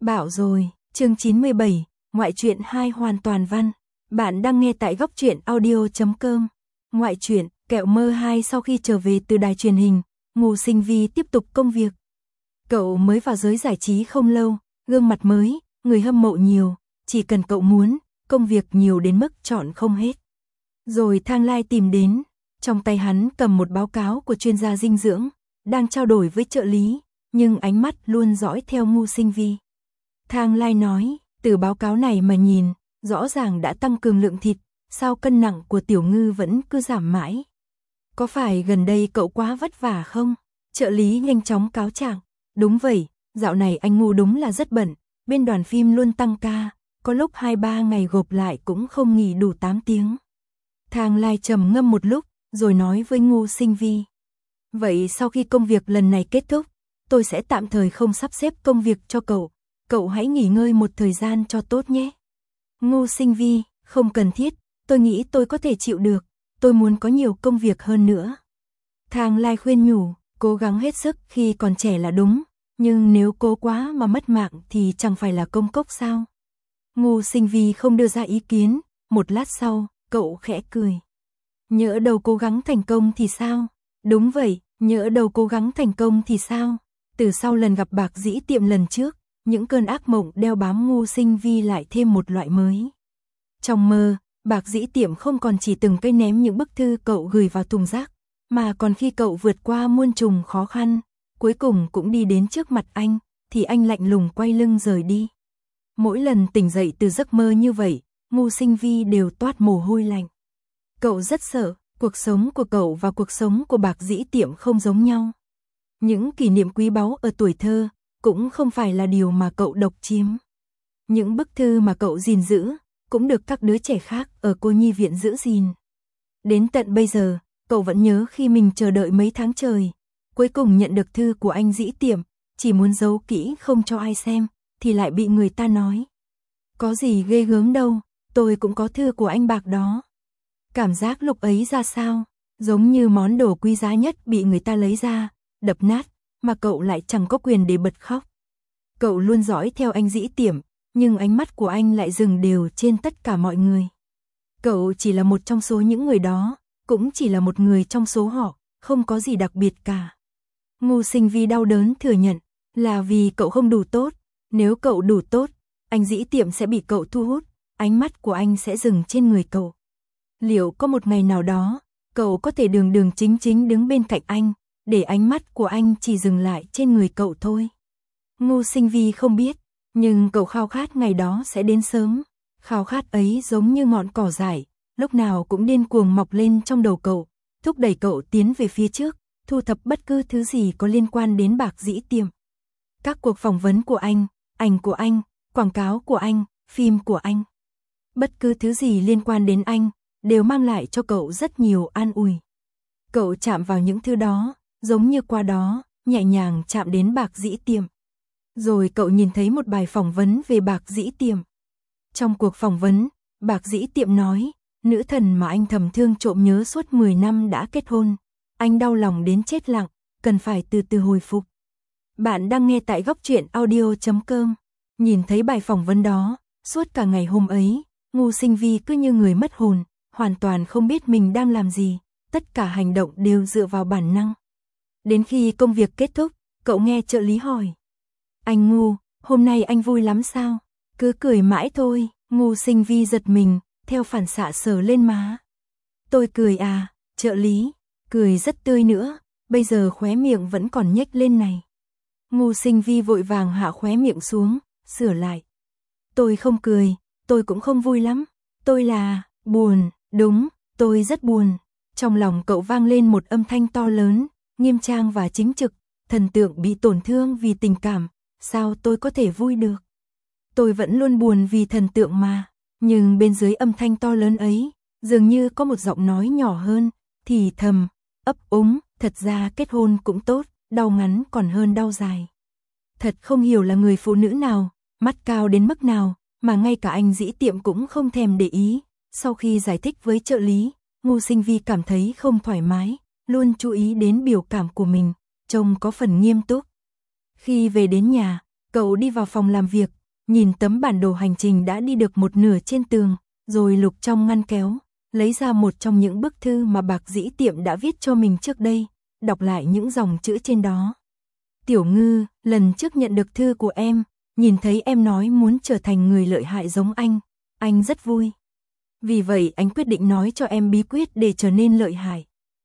Bảo rồi, chương 97, ngoại truyện 2 hoàn toàn văn. Bạn đang nghe tại góc truyện audio.com. Ngoại truyện, Kẹo Mơ 2 sau khi trở về từ đài truyền hình, Ngô Sinh Vi tiếp tục công việc. Cậu mới vào giới giải trí không lâu, gương mặt mới, người hâm mộ nhiều, chỉ cần cậu muốn, công việc nhiều đến mức chọn không hết. Rồi Thang Lai tìm đến, trong tay hắn cầm một báo cáo của chuyên gia dinh dưỡng, đang trao đổi với trợ lý, nhưng ánh mắt luôn dõi theo Ngô Sinh Vi. Thang Lai nói, từ báo cáo này mà nhìn, rõ ràng đã tăng cường lượng thịt, sao cân nặng của Tiểu Ngư vẫn cứ giảm mãi? Có phải gần đây cậu quá vất vả không? Trợ lý nhanh chóng cáo trạng, đúng vậy, dạo này anh Ngô đúng là rất bận, bên đoàn phim luôn tăng ca, có lúc 2-3 ngày gộp lại cũng không nghỉ đủ 8 tiếng. Thang Lai trầm ngâm một lúc, rồi nói với Ngô Sinh Vi. Vậy sau khi công việc lần này kết thúc, tôi sẽ tạm thời không sắp xếp công việc cho cậu hãy nghỉ ngơi một thời gian cho tốt nhé. Ngô Sinh Vi, không cần thiết, tôi nghĩ tôi có thể chịu được, tôi muốn có nhiều công việc hơn nữa. Thang Lai khuyên nhủ, cố gắng hết sức khi còn trẻ là đúng, nhưng nếu cố quá mà mất mạng thì chẳng phải là công cốc sao? Ngô Sinh Vi không đưa ra ý kiến, một lát sau, cậu khẽ cười. Nhỡ đâu cố gắng thành công thì sao? Đúng vậy, nhỡ đâu cố gắng thành công thì sao? Từ sau lần gặp Bạc Dĩ Tiệm lần trước, những cơn ác mộng đeo bám Ngô Sinh Vi lại thêm một loại mới. Trong mơ, Bạc Dĩ Tiệm không còn chỉ từng cây ném những bức thư cậu gửi vào thùng rác, mà còn khi cậu vượt qua muôn trùng khó khăn, cuối cùng cũng đi đến trước mặt anh, thì anh lạnh lùng quay lưng rời đi. Mỗi lần tỉnh dậy từ giấc mơ như vậy, Ngô Sinh Vi đều toát mồ hôi lạnh. Cậu rất sợ, cuộc sống của cậu và cuộc sống của Bạc Dĩ Tiệm không giống nhau. Những kỷ niệm quý báu ở tuổi thơ cũng không phải là điều mà cậu độc chiếm. Những bức thư mà cậu gìn giữ cũng được các đứa trẻ khác ở cô nhi viện giữ gìn. Đến tận bây giờ, cậu vẫn nhớ khi mình chờ đợi mấy tháng trời, cuối cùng nhận được thư của anh Dĩ Tiệm, chỉ muốn giấu kỹ không cho ai xem, thì lại bị người ta nói. Có gì ghê gớm đâu, tôi cũng có thư của anh Bạc đó. Cảm giác lúc ấy ra sao? Giống như món đồ quý giá nhất bị người ta lấy ra, đập nát, mà cậu lại chẳng có quyền để bật khóc. Cậu luôn dõi theo anh Dĩ Tiệm, nhưng ánh mắt của anh lại dừng đều trên tất cả mọi người. Cậu chỉ là một trong số những người đó, cũng chỉ là một người trong số họ, không có gì đặc biệt cả. Ngô Sinh Vi đau đớn thừa nhận, là vì cậu không đủ tốt, nếu cậu đủ tốt, anh Dĩ Tiệm sẽ bị cậu thu hút, ánh mắt của anh sẽ dừng trên người cậu. Liệu có một ngày nào đó, cậu có thể đường đường chính chính đứng bên cạnh anh, để ánh mắt của anh chỉ dừng lại trên người cậu thôi? Ngô Sinh Vi không biết, nhưng cậu khao khát ngày đó sẽ đến sớm. Khao khát ấy giống như ngọn cỏ dại, lúc nào cũng điên cuồng mọc lên trong đầu cậu, thúc đẩy cậu tiến về phía trước, thu thập bất cứ thứ gì có liên quan đến Bạc Dĩ Tiệm. Các cuộc phỏng vấn của anh, ảnh của anh, quảng cáo của anh, phim của anh. Bất cứ thứ gì liên quan đến anh, đều mang lại cho cậu rất nhiều an ủi. Cậu chạm vào những thứ đó, giống như qua đó, nhẹ nhàng chạm đến Bạc Dĩ Tiệm. Rồi cậu nhìn thấy một bài phỏng vấn về Bạc Dĩ Tiệm. Trong cuộc phỏng vấn, Bạc Dĩ Tiệm nói, nữ thần mà anh thầm thương trộm nhớ suốt 10 năm đã kết hôn. Anh đau lòng đến chết lặng, cần phải từ từ hồi phục. Bạn đang nghe tại góc truyện audio.com. Nhìn thấy bài phỏng vấn đó, suốt cả ngày hôm ấy, Ngô Sinh Vi cứ như người mất hồn, hoàn toàn không biết mình đang làm gì, tất cả hành động đều dựa vào bản năng. Đến khi công việc kết thúc, cậu nghe trợ lý hỏi. Anh Ngô, hôm nay anh vui lắm sao? Cứ cười mãi thôi. Ngô Sinh Vi giật mình, theo phản xạ sờ lên má. Tôi cười à, trợ lý, cười rất tươi nữa, bây giờ khóe miệng vẫn còn nhếch lên này. Ngô Sinh Vi vội vàng hạ khóe miệng xuống, sửa lại. Tôi không cười, tôi cũng không vui lắm, tôi là buồn, đúng, tôi rất buồn. Trong lòng cậu vang lên một âm thanh to lớn, nghiêm trang và chính trực, thần tượng bị tổn thương vì tình cảm, sao tôi có thể vui được? Tôi vẫn luôn buồn vì thần tượng mà, nhưng bên dưới âm thanh to lớn ấy, dường như có một giọng nói nhỏ hơn, thì thầm, ấp úng, thật ra kết hôn cũng tốt, đau ngắn còn hơn đau dài. Thật không hiểu là người phụ nữ nào, mắt cao đến mức nào, mà ngay cả anh Dĩ Tiệm cũng không thèm để ý. Sau khi giải thích với trợ lý, Ngô Sinh Vi cảm thấy không thoải mái, luôn chú ý đến biểu cảm của mình, trông có phần nghiêm túc. Khi về đến nhà, Cậu đi vào phòng làm việc, nhìn tấm bản đồ hành trình đã đi được một nửa trên tường, rồi lục trong ngăn kéo, lấy ra một trong những bức thư mà Bạc Dĩ Tiệm đã viết cho mình trước đây, đọc lại những dòng chữ trên đó. Tiểu Ngư, lần trước nhận được thư của em, nhìn thấy em nói muốn trở thành người lợi hại giống anh rất vui. Vì vậy anh quyết định nói cho em bí quyết để trở nên lợi hại.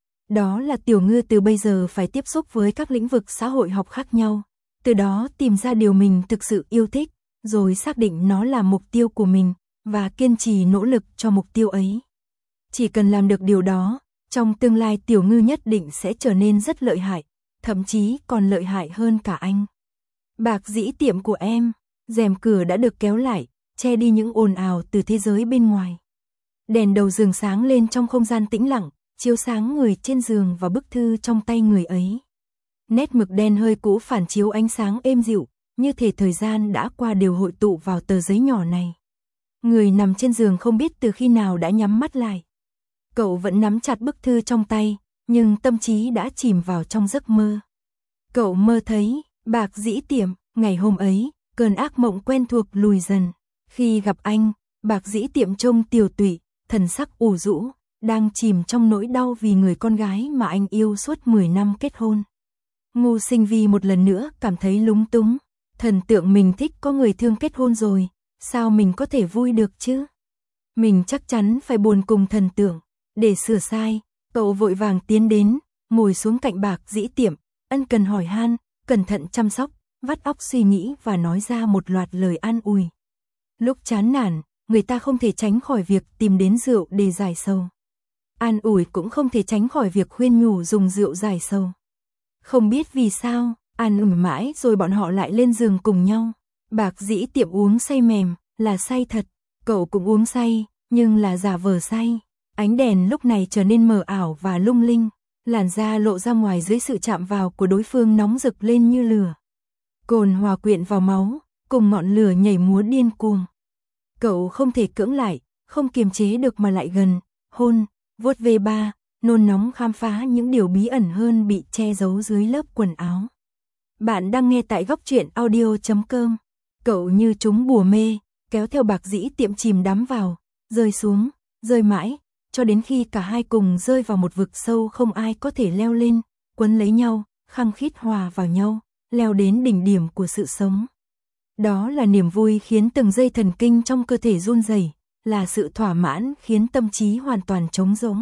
Đó là Tiểu Ngư từ bây giờ phải tiếp xúc với các lĩnh vực xã hội học khác nhau, từ đó tìm ra điều mình thực sự yêu thích, rồi xác định nó là mục tiêu của mình, và kiên trì nỗ lực cho mục tiêu ấy. Chỉ cần làm được điều đó, trong tương lai Tiểu Ngư nhất định sẽ trở nên rất lợi hại, thậm chí còn lợi hại hơn cả anh. Bạc Dĩ Tiệm của em, rèm cửa đã được kéo lại, che đi những ồn ào từ thế giới bên ngoài. Đèn đầu giường sáng lên trong không gian tĩnh lặng, chiếu sáng người trên giường và bức thư trong tay người ấy. Nét mực đen hơi cũ phản chiếu ánh sáng êm dịu, như thể thời gian đã qua đều hội tụ vào tờ giấy nhỏ này. Người nằm trên giường không biết từ khi nào đã nhắm mắt lại. Cậu vẫn nắm chặt bức thư trong tay, nhưng tâm trí đã chìm vào trong giấc mơ. Cậu mơ thấy Bạc Dĩ Tiệm, ngày hôm ấy, cơn ác mộng quen thuộc lùi dần. Khi gặp anh, Bạc Dĩ Tiệm trông tiều tụy, thần sắc ủ rũ, đang chìm trong nỗi đau vì người con gái mà anh yêu suốt 10 năm kết hôn. Ngô Sinh Vi một lần nữa cảm thấy lúng túng. Thần tượng mình thích có người thương kết hôn rồi, sao mình có thể vui được chứ? Mình chắc chắn phải buồn cùng thần tượng. Để sửa sai, cậu vội vàng tiến đến, ngồi xuống cạnh Bạc Dĩ Tiệm, ân cần hỏi han, cẩn thận chăm sóc, vắt óc suy nghĩ và nói ra một loạt lời an ủi. Lúc chán nản, người ta không thể tránh khỏi việc tìm đến rượu để giải sầu. An ủi cũng không thể tránh khỏi việc khuyên nhủ dùng rượu giải sầu. Không biết vì sao, an ủi mãi rồi bọn họ lại lên giường cùng nhau. Bạc Dĩ Tiệm uống say mềm, là say thật, cậu cũng uống say, nhưng là giả vờ say. Ánh đèn lúc này trở nên mờ ảo và lung linh, làn da lộ ra ngoài dưới sự chạm vào của đối phương nóng rực lên như lửa. Cồn hòa quyện vào máu, cùng ngọn lửa nhảy múa điên cuồng. Cậu không thể cưỡng lại, không kiềm chế được mà lại gần, hôn, vuốt ve ba, nôn nóng khám phá những điều bí ẩn hơn bị che giấu dưới lớp quần áo. Bạn đang nghe tại góc truyện audio.com. Cậu như trúng bùa mê, kéo theo Bạc Dĩ Tiệm chìm đắm vào, rơi xuống, rơi mãi, cho đến khi cả hai cùng rơi vào một vực sâu không ai có thể leo lên, quấn lấy nhau, khăng khít hòa vào nhau, leo đến đỉnh điểm của sự sống. Đó là niềm vui khiến từng dây thần kinh trong cơ thể run rẩy, là sự thỏa mãn khiến tâm trí hoàn toàn trống rỗng.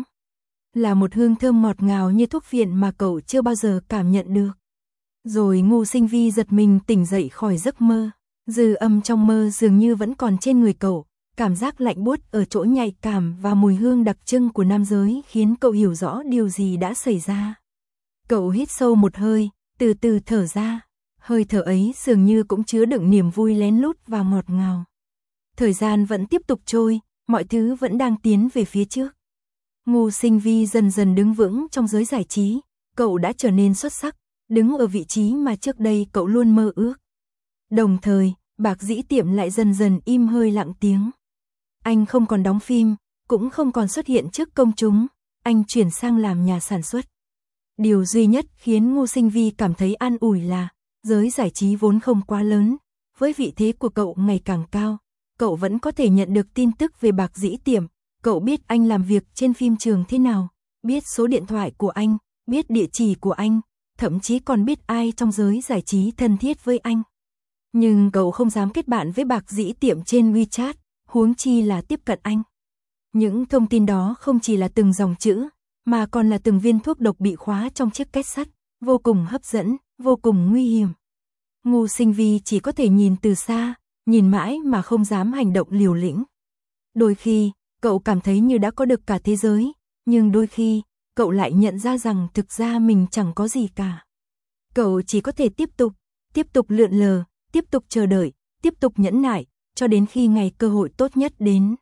Là một hương thơm ngọt ngào như thuốc viện mà cậu chưa bao giờ cảm nhận được. Rồi Ngô Sinh Vi giật mình tỉnh dậy khỏi giấc mơ. Dư âm trong mơ dường như vẫn còn trên người cậu, cảm giác lạnh buốt ở chỗ nhạy cảm và mùi hương đặc trưng của nam giới khiến cậu hiểu rõ điều gì đã xảy ra. Cậu hít sâu một hơi, từ từ thở ra. Hơi thở ấy dường như cũng chứa đựng niềm vui lén lút và ngọt ngào. Thời gian vẫn tiếp tục trôi, mọi thứ vẫn đang tiến về phía trước. Ngô Sinh Vi dần dần đứng vững trong giới giải trí, cậu đã trở nên xuất sắc, đứng ở vị trí mà trước đây cậu luôn mơ ước. Đồng thời, Bạc Dĩ Tiệm lại dần dần im hơi lặng tiếng. Anh không còn đóng phim, cũng không còn xuất hiện trước công chúng, anh chuyển sang làm nhà sản xuất. Điều duy nhất khiến Ngô Sinh Vi cảm thấy an ủi là, giới giải trí vốn không quá lớn, với vị thế của cậu ngày càng cao, cậu vẫn có thể nhận được tin tức về Bạc Dĩ Tiệm, cậu biết anh làm việc trên phim trường thế nào, biết số điện thoại của anh, biết địa chỉ của anh, thậm chí còn biết ai trong giới giải trí thân thiết với anh. Nhưng cậu không dám kết bạn với Bạc Dĩ Tiệm trên WeChat, huống chi là tiếp cận anh. Những thông tin đó không chỉ là từng dòng chữ, mà còn là từng viên thuốc độc bị khóa trong chiếc két sắt, vô cùng hấp dẫn, vô cùng nguy hiểm. Ngô Sinh Vi chỉ có thể nhìn từ xa, nhìn mãi mà không dám hành động liều lĩnh. Đôi khi, cậu cảm thấy như đã có được cả thế giới, nhưng đôi khi, cậu lại nhận ra rằng thực ra mình chẳng có gì cả. Cậu chỉ có thể tiếp tục lượn lờ, tiếp tục chờ đợi, tiếp tục nhẫn nại, cho đến khi ngày cơ hội tốt nhất đến.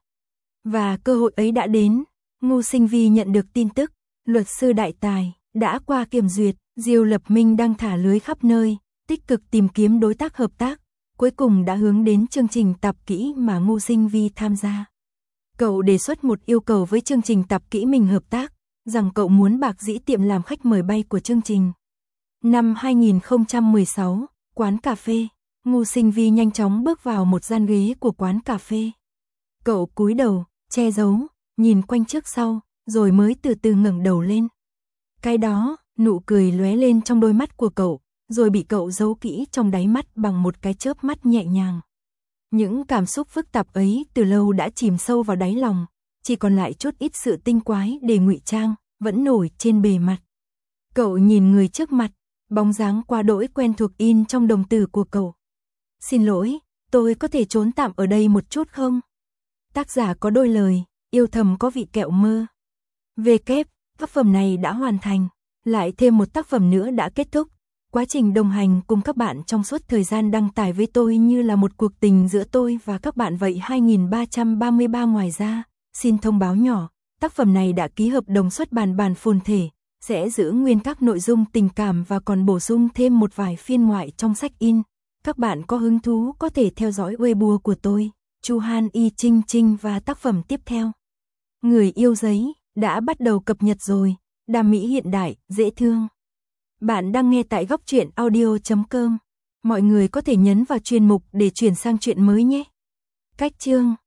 Và cơ hội ấy đã đến, Ngô Sinh Vi nhận được tin tức, luật sư đại tài đã qua kiểm duyệt, Diêu Lập Minh đang thả lưới khắp nơi, tích cực tìm kiếm đối tác hợp tác, cuối cùng đã hướng đến chương trình Tạp Kỹ mà Ngô Sinh Vi tham gia. Cậu đề xuất một yêu cầu với chương trình Tạp Kỹ mình hợp tác, rằng cậu muốn Bạc Dĩ Tiệm làm khách mời bay của chương trình. Năm 2016, quán cà phê. Ngô Sinh Vi nhanh chóng bước vào một gian ghế của quán cà phê. Cậu cúi đầu, che giấu, nhìn quanh trước sau, rồi mới từ từ ngẩng đầu lên. Cái đó, nụ cười lóe lên trong đôi mắt của cậu, rồi bị cậu giấu kỹ trong đáy mắt bằng một cái chớp mắt nhẹ nhàng. Những cảm xúc phức tạp ấy từ lâu đã chìm sâu vào đáy lòng, chỉ còn lại chút ít sự tinh quái để ngụy trang, vẫn nổi trên bề mặt. Cậu nhìn người trước mặt, bóng dáng quá đỗi quen thuộc in trong đồng tử của cậu. Xin lỗi, tôi có thể trốn tạm ở đây một chút không? Tác giả có đôi lời, yêu thầm có vị kẹo mơ. Về kép, tác phẩm này đã hoàn thành, lại thêm một tác phẩm nữa đã kết thúc. Quá trình đồng hành cùng các bạn trong suốt thời gian đăng tải với tôi như là một cuộc tình giữa tôi và các bạn vậy. 2333 ngoài ra, xin thông báo nhỏ, tác phẩm này đã ký hợp đồng xuất bản phồn thể, sẽ giữ nguyên các nội dung tình cảm và còn bổ sung thêm một vài phiên ngoại trong sách in. Các bạn có hứng thú có thể theo dõi Weibo của tôi, Chu Han Y Trinh Trinh và tác phẩm tiếp theo. Người yêu giấy, đã bắt đầu cập nhật rồi, đam mỹ hiện đại, dễ thương. Bạn đang nghe tại góc truyện audio.com. Mọi người có thể nhấn vào chuyên mục để chuyển sang chuyện mới nhé. Cách chương